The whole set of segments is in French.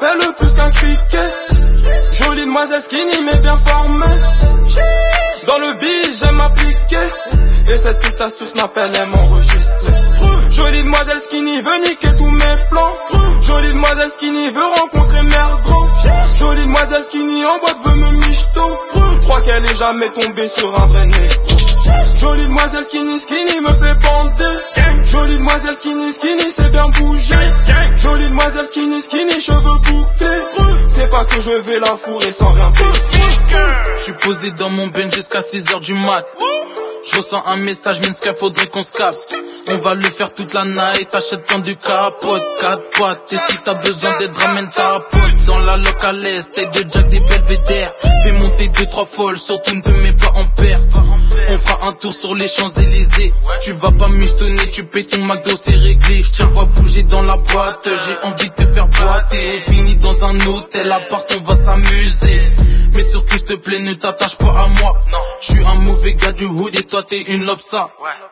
m'appelle plus qu'un criquet. Jolie demoiselle skinny mais bien formée. Dans le biz j'aime m'appliquer. Et cette petite astuce m'appelle, elle m'enregistre. Jolie demoiselle skinny veut niquer tous mes plans. Jolie demoiselle skinny veut rencontrer Merdron. Jolie demoiselle skinny en boîte veut me michto. Crois qu'elle est jamais tombée sur un vrai négro. Jolie demoiselle skinny skinny me fait bander. Jolie demoiselle skinny skinny c'est bien bougé. Jolie demoiselle skinny skinny cheveux bouclés. C'est pas que je vais la fourrer sans rien payer. Je suis posé dans mon bench jusqu'à 6h du mat. Je ressens un message, Minska, faudrait qu'on se capte. On va le faire toute la night, t'achètes ton du capote, 4 potes. Et si t'as besoin d'aide, ramène ta pote. Dans la locale est, tête de Jack des belvédères. Fais monter 2-3 folles, surtout ne te mets pas en perte. On fera un tour sur les Champs-Élysées. Tu vas pas m'ustonner, tu payes ton McDo, c'est réglé. J'tiens, va bouger dans la boîte, j'ai envie de te faire boiter. Fini dans un hôtel, appart, on va s'amuser. Mais surtout, s'il te plaît, ne t'attache pas à moi. Je suis un mauvais gars du hood et toi t'es une lobsa.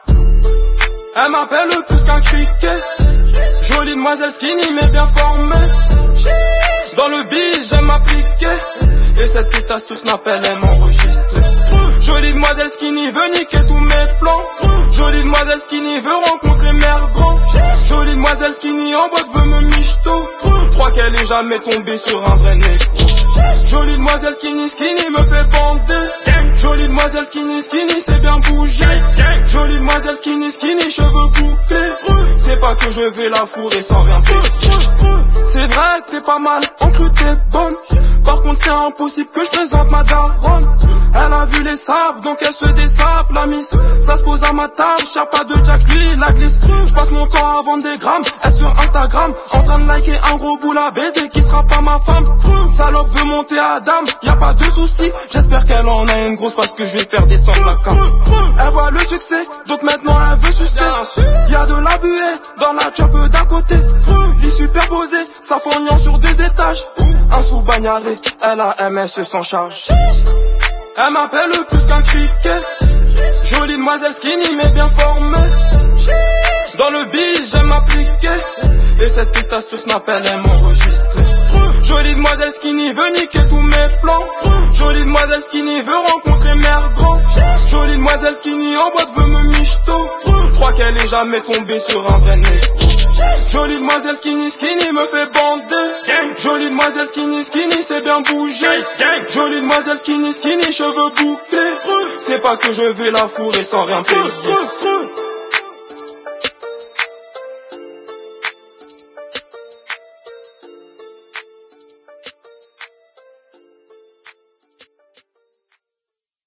Elle m'appelle plus qu'un criquet. Jolie demoiselle skinny mais bien formée. Dans le biz j'aime m'appliquer. Et cette petite astuce m'appelle, elle m'enregistre. Jolie demoiselle skinny veut niquer tous mes plans. Jolie demoiselle skinny veut rencontrer Merdron. Jolie demoiselle skinny en boîte veut me michto. Crois qu'elle est jamais tombée sur un vrai négro. Jolie demoiselle skinny skinny me fait bander. Jolie demoiselle skinny skinny c'est bien bougé. Jolie demoiselle skinny skinny cheveux bouclés. C'est pas que je vais la fourrer sans rien payer. C'est vrai que t'es pas mal, en cru t'es bonne. Par contre c'est impossible que je présente ma daronne. Elle a vu les sables donc elle se dessape la miss. Ça se pose à ma table, y'a pas de Jack lui la glisse. Je passe mon temps à vendre des grammes, elle sur Instagram. En train de liker un gros boule à baiser qui sera pas ma femme. Salope veut monter à dame, y'a pas de soucis. J'espère qu'elle en a une grosse parce que je vais faire descendre la cam. Elle voit le succès, donc maintenant elle veut sucer. Y'a de la buée dans la chop d'à côté. Lit superposé, ça fondant sur 2 étages. Un sous bagnaré, elle a MS sans charge. Elle m'appelle plus qu'un criquet. Jolie demoiselle skinny mais bien formée. Dans le biz j'aime m'appliquer. Et cette petite astuce m'appelle, elle m'enregistre. Jolie demoiselle skinny veut niquer tous mes plans. Jolie demoiselle skinny veut rencontrer Merdron. Jolie demoiselle skinny en boîte veut me michto. Crois qu'elle est jamais tombée sur un vrai négro. Jolie demoiselle skinny skinny me fait bander. Jolie demoiselle skinny skinny c'est bien bougé. Jolie demoiselle skinny skinny cheveux bouclés. C'est pas que je vais la fourrer sans rien payer.